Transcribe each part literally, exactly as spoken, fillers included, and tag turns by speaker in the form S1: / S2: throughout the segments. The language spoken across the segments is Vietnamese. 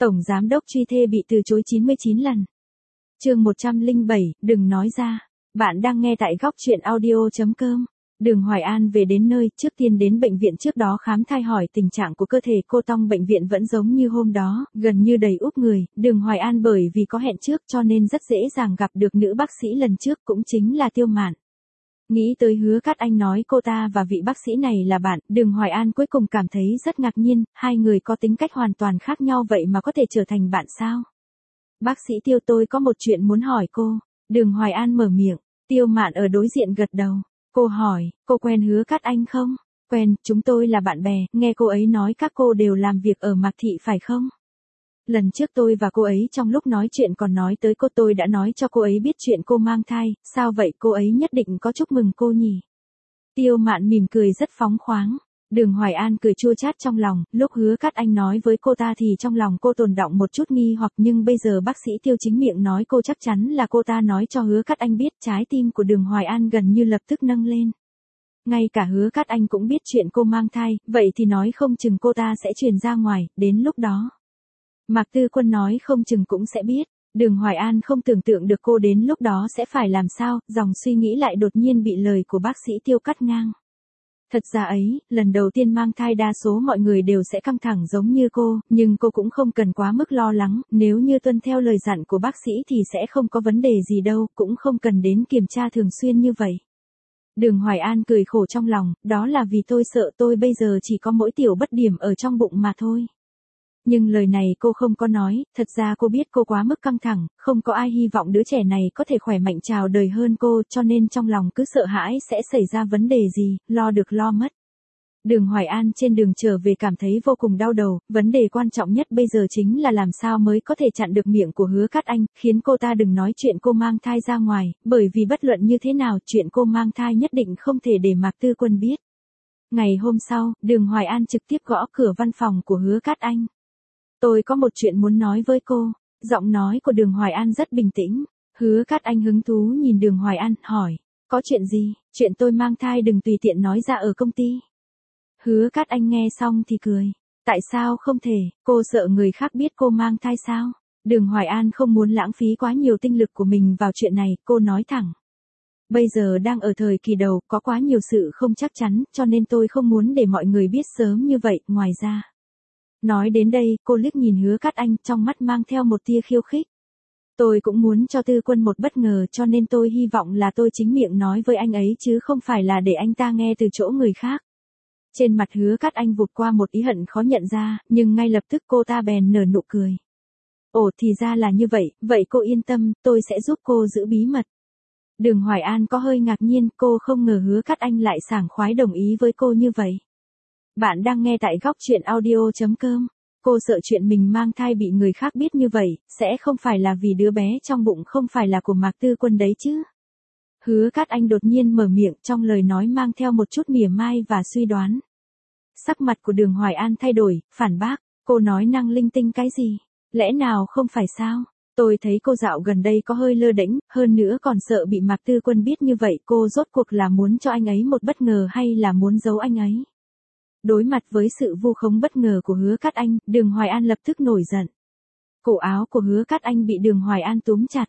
S1: Tổng giám đốc truy thê bị từ chối chín mươi chín lần. Chương một trăm lẻ bảy, đừng nói ra. Bạn đang nghe tại góc truyện audio chấm com. Đường Hoài An về đến nơi, trước tiên đến bệnh viện trước đó khám thai hỏi tình trạng của cơ thể cô. Tong bệnh viện vẫn giống như hôm đó, gần như đầy úp người. Đường Hoài An bởi vì có hẹn trước cho nên rất dễ dàng gặp được nữ bác sĩ lần trước, cũng chính là Tiêu Mạn. Nghĩ tới Hứa Cát Anh nói cô ta và vị bác sĩ này là bạn, Đường Hoài An cuối cùng cảm thấy rất ngạc nhiên, hai người có tính cách hoàn toàn khác nhau vậy mà có thể trở thành bạn sao? Bác sĩ Tiêu, tôi có một chuyện muốn hỏi cô. Đường Hoài An mở miệng. Tiêu Mạn ở đối diện gật đầu. Cô hỏi, cô quen Hứa Cát Anh không? Quen, chúng tôi là bạn bè, nghe cô ấy nói các cô đều làm việc ở Mạc Thị phải không? Lần trước tôi và cô ấy trong lúc nói chuyện còn nói tới cô, tôi đã nói cho cô ấy biết chuyện cô mang thai, sao vậy cô ấy nhất định có chúc mừng cô nhỉ? Tiêu Mạn mỉm cười rất phóng khoáng. Đường Hoài An cười chua chát trong lòng, lúc Hứa Cát Anh nói với cô ta thì trong lòng cô tồn đọng một chút nghi hoặc, nhưng bây giờ bác sĩ Tiêu chính miệng nói cô chắc chắn là cô ta nói cho Hứa Cát Anh biết, trái tim của Đường Hoài An gần như lập tức nâng lên. Ngay cả Hứa Cát Anh cũng biết chuyện cô mang thai, vậy thì nói không chừng cô ta sẽ truyền ra ngoài, đến lúc đó. Mạc Tư Quân nói không chừng cũng sẽ biết. Đường Hoài An không tưởng tượng được cô đến lúc đó sẽ phải làm sao, dòng suy nghĩ lại đột nhiên bị lời của bác sĩ Tiêu cắt ngang. Thật ra ấy, lần đầu tiên mang thai đa số mọi người đều sẽ căng thẳng giống như cô, nhưng cô cũng không cần quá mức lo lắng, nếu như tuân theo lời dặn của bác sĩ thì sẽ không có vấn đề gì đâu, cũng không cần đến kiểm tra thường xuyên như vậy. Đường Hoài An cười khổ trong lòng, đó là vì tôi sợ tôi bây giờ chỉ có mỗi tiểu bất điểm ở trong bụng mà thôi. Nhưng lời này cô không có nói, thật ra cô biết cô quá mức căng thẳng, không có ai hy vọng đứa trẻ này có thể khỏe mạnh chào đời hơn cô, cho nên trong lòng cứ sợ hãi sẽ xảy ra vấn đề gì, lo được lo mất. Đường Hoài An trên đường trở về cảm thấy vô cùng đau đầu, vấn đề quan trọng nhất bây giờ chính là làm sao mới có thể chặn được miệng của Hứa Cát Anh, khiến cô ta đừng nói chuyện cô mang thai ra ngoài, bởi vì bất luận như thế nào chuyện cô mang thai nhất định không thể để Mạc Tư Quân biết. Ngày hôm sau, Đường Hoài An trực tiếp gõ cửa văn phòng của Hứa Cát Anh. Tôi có một chuyện muốn nói với cô. Giọng nói của Đường Hoài An rất bình tĩnh. Hứa Cát Anh hứng thú nhìn Đường Hoài An, hỏi. Có chuyện gì? Chuyện tôi mang thai đừng tùy tiện nói ra ở công ty. Hứa Cát Anh nghe xong thì cười. Tại sao không thể, cô sợ người khác biết cô mang thai sao? Đường Hoài An không muốn lãng phí quá nhiều tinh lực của mình vào chuyện này, cô nói thẳng. Bây giờ đang ở thời kỳ đầu, có quá nhiều sự không chắc chắn, cho nên tôi không muốn để mọi người biết sớm như vậy, ngoài ra. Nói đến đây, cô liếc nhìn Hứa Cát Anh, trong mắt mang theo một tia khiêu khích. Tôi cũng muốn cho Tư Quân một bất ngờ, cho nên tôi hy vọng là tôi chính miệng nói với anh ấy chứ không phải là để anh ta nghe từ chỗ người khác. Trên mặt Hứa Cát Anh vụt qua một ý hận khó nhận ra, nhưng ngay lập tức cô ta bèn nở nụ cười. Ồ, thì ra là như vậy, vậy cô yên tâm, tôi sẽ giúp cô giữ bí mật. Đường Hoài An có hơi ngạc nhiên, cô không ngờ Hứa Cát Anh lại sảng khoái đồng ý với cô như vậy. Bạn đang nghe tại góc truyện audio chấm com. Cô sợ chuyện mình mang thai bị người khác biết như vậy, sẽ không phải là vì đứa bé trong bụng không phải là của Mạc Tư Quân đấy chứ. Hứa Cát Anh đột nhiên mở miệng, trong lời nói mang theo một chút mỉa mai và suy đoán. Sắc mặt của Đường Hoài An thay đổi, phản bác, cô nói năng linh tinh cái gì? Lẽ nào không phải sao? Tôi thấy cô dạo gần đây có hơi lơ đễnh, hơn nữa còn sợ bị Mạc Tư Quân biết như vậy, cô rốt cuộc là muốn cho anh ấy một bất ngờ hay là muốn giấu anh ấy? Đối mặt với sự vu khống bất ngờ của Hứa Cát Anh, Đường Hoài An lập tức nổi giận. Cổ áo của Hứa Cát Anh bị Đường Hoài An túm chặt.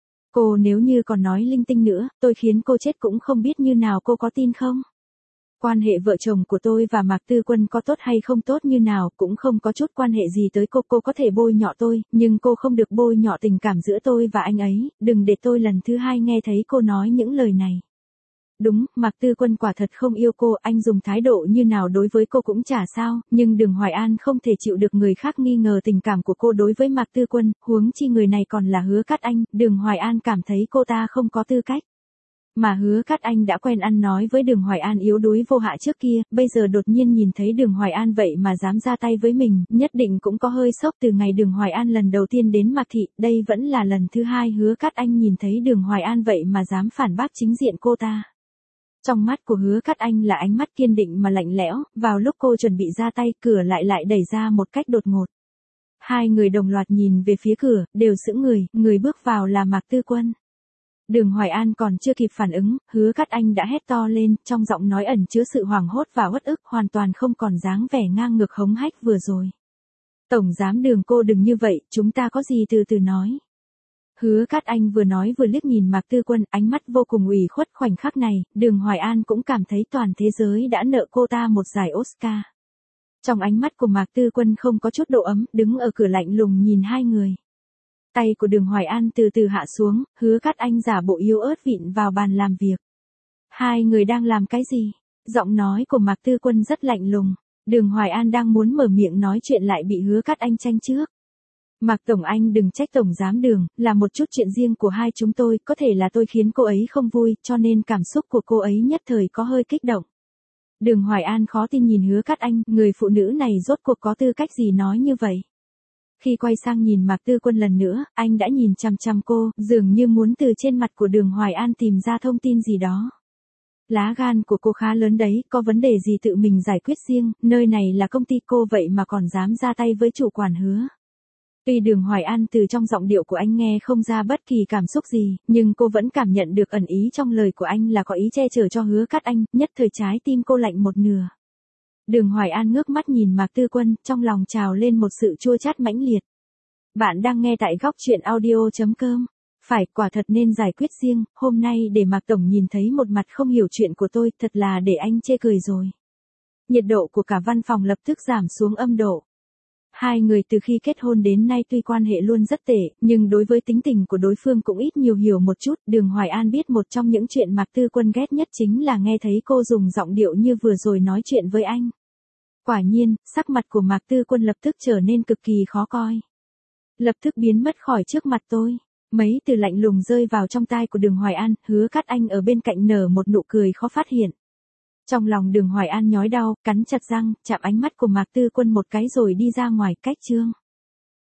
S1: Cô nếu như còn nói linh tinh nữa, tôi khiến cô chết cũng không biết như nào, cô có tin không? Quan hệ vợ chồng của tôi và Mạc Tư Quân có tốt hay không tốt như nào, cũng không có chút quan hệ gì tới cô. Cô có thể bôi nhọ tôi, nhưng cô không được bôi nhọ tình cảm giữa tôi và anh ấy, đừng để tôi lần thứ hai nghe thấy cô nói những lời này. Đúng, Mạc Tư Quân quả thật không yêu cô, anh dùng thái độ như nào đối với cô cũng chả sao, nhưng Đường Hoài An không thể chịu được người khác nghi ngờ tình cảm của cô đối với Mạc Tư Quân, huống chi người này còn là Hứa Cát Anh, Đường Hoài An cảm thấy cô ta không có tư cách. Mà Hứa Cát Anh đã quen ăn nói với Đường Hoài An yếu đuối vô hạ trước kia, bây giờ đột nhiên nhìn thấy Đường Hoài An vậy mà dám ra tay với mình, nhất định cũng có hơi sốc. Từ ngày Đường Hoài An lần đầu tiên đến Mạc Thị, đây vẫn là lần thứ hai Hứa Cát Anh nhìn thấy Đường Hoài An vậy mà dám phản bác chính diện cô ta. Trong mắt của Hứa Cát Anh là ánh mắt kiên định mà lạnh lẽo, vào lúc cô chuẩn bị ra tay, cửa lại lại đẩy ra một cách đột ngột. Hai người đồng loạt nhìn về phía cửa, đều sững người, người bước vào là Mạc Tư Quân. Đường Hoài An còn chưa kịp phản ứng, Hứa Cát Anh đã hét to lên, trong giọng nói ẩn chứa sự hoảng hốt và uất ức, hoàn toàn không còn dáng vẻ ngang ngược hống hách vừa rồi. Tổng giám Đường cô đừng như vậy, chúng ta có gì từ từ nói. Hứa Cát Anh vừa nói vừa liếc nhìn Mạc Tư Quân, ánh mắt vô cùng ủy khuất. Khoảnh khắc này, Đường Hoài An cũng cảm thấy toàn thế giới đã nợ cô ta một giải Oscar. Trong ánh mắt của Mạc Tư Quân không có chút độ ấm, đứng ở cửa lạnh lùng nhìn hai người. Tay của Đường Hoài An từ từ hạ xuống, Hứa Cát Anh giả bộ yếu ớt vịn vào bàn làm việc. Hai người đang làm cái gì? Giọng nói của Mạc Tư Quân rất lạnh lùng. Đường Hoài An đang muốn mở miệng nói chuyện lại bị Hứa Cát Anh tranh trước. Mạc Tổng Anh đừng trách Tổng Giám Đường, là một chút chuyện riêng của hai chúng tôi, có thể là tôi khiến cô ấy không vui, cho nên cảm xúc của cô ấy nhất thời có hơi kích động. Đường Hoài An khó tin nhìn Hứa Cát Anh, người phụ nữ này rốt cuộc có tư cách gì nói như vậy. Khi quay sang nhìn Mạc Tư Quân lần nữa, anh đã nhìn chằm chằm cô, dường như muốn từ trên mặt của Đường Hoài An tìm ra thông tin gì đó. Lá gan của cô khá lớn đấy, có vấn đề gì tự mình giải quyết riêng, nơi này là công ty cô vậy mà còn dám ra tay với chủ quản Hứa. Tuy Đường Hoài An từ trong giọng điệu của anh nghe không ra bất kỳ cảm xúc gì, nhưng cô vẫn cảm nhận được ẩn ý trong lời của anh là có ý che chở cho Hứa Cát Anh, nhất thời trái tim cô lạnh một nửa. Đường Hoài An ngước mắt nhìn Mạc Tư Quân, trong lòng trào lên một sự chua chát mãnh liệt. Bạn đang nghe tại góc truyện audio chấm com. Phải, quả thật nên giải quyết riêng, hôm nay để Mạc Tổng nhìn thấy một mặt không hiểu chuyện của tôi, thật là để anh chê cười rồi. Nhiệt độ của cả văn phòng lập tức giảm xuống âm độ. Hai người từ khi kết hôn đến nay tuy quan hệ luôn rất tệ, nhưng đối với tính tình của đối phương cũng ít nhiều hiểu một chút. Đường Hoài An biết một trong những chuyện Mạc Tư Quân ghét nhất chính là nghe thấy cô dùng giọng điệu như vừa rồi nói chuyện với anh. Quả nhiên, sắc mặt của Mạc Tư Quân lập tức trở nên cực kỳ khó coi. Lập tức biến mất khỏi trước mặt tôi. Mấy từ lạnh lùng rơi vào trong tai của Đường Hoài An, Hứa Cát Anh ở bên cạnh nở một nụ cười khó phát hiện. Trong lòng Đường Hoài An nhói đau, cắn chặt răng, chạm ánh mắt của Mạc Tư Quân một cái rồi đi ra ngoài cách chương.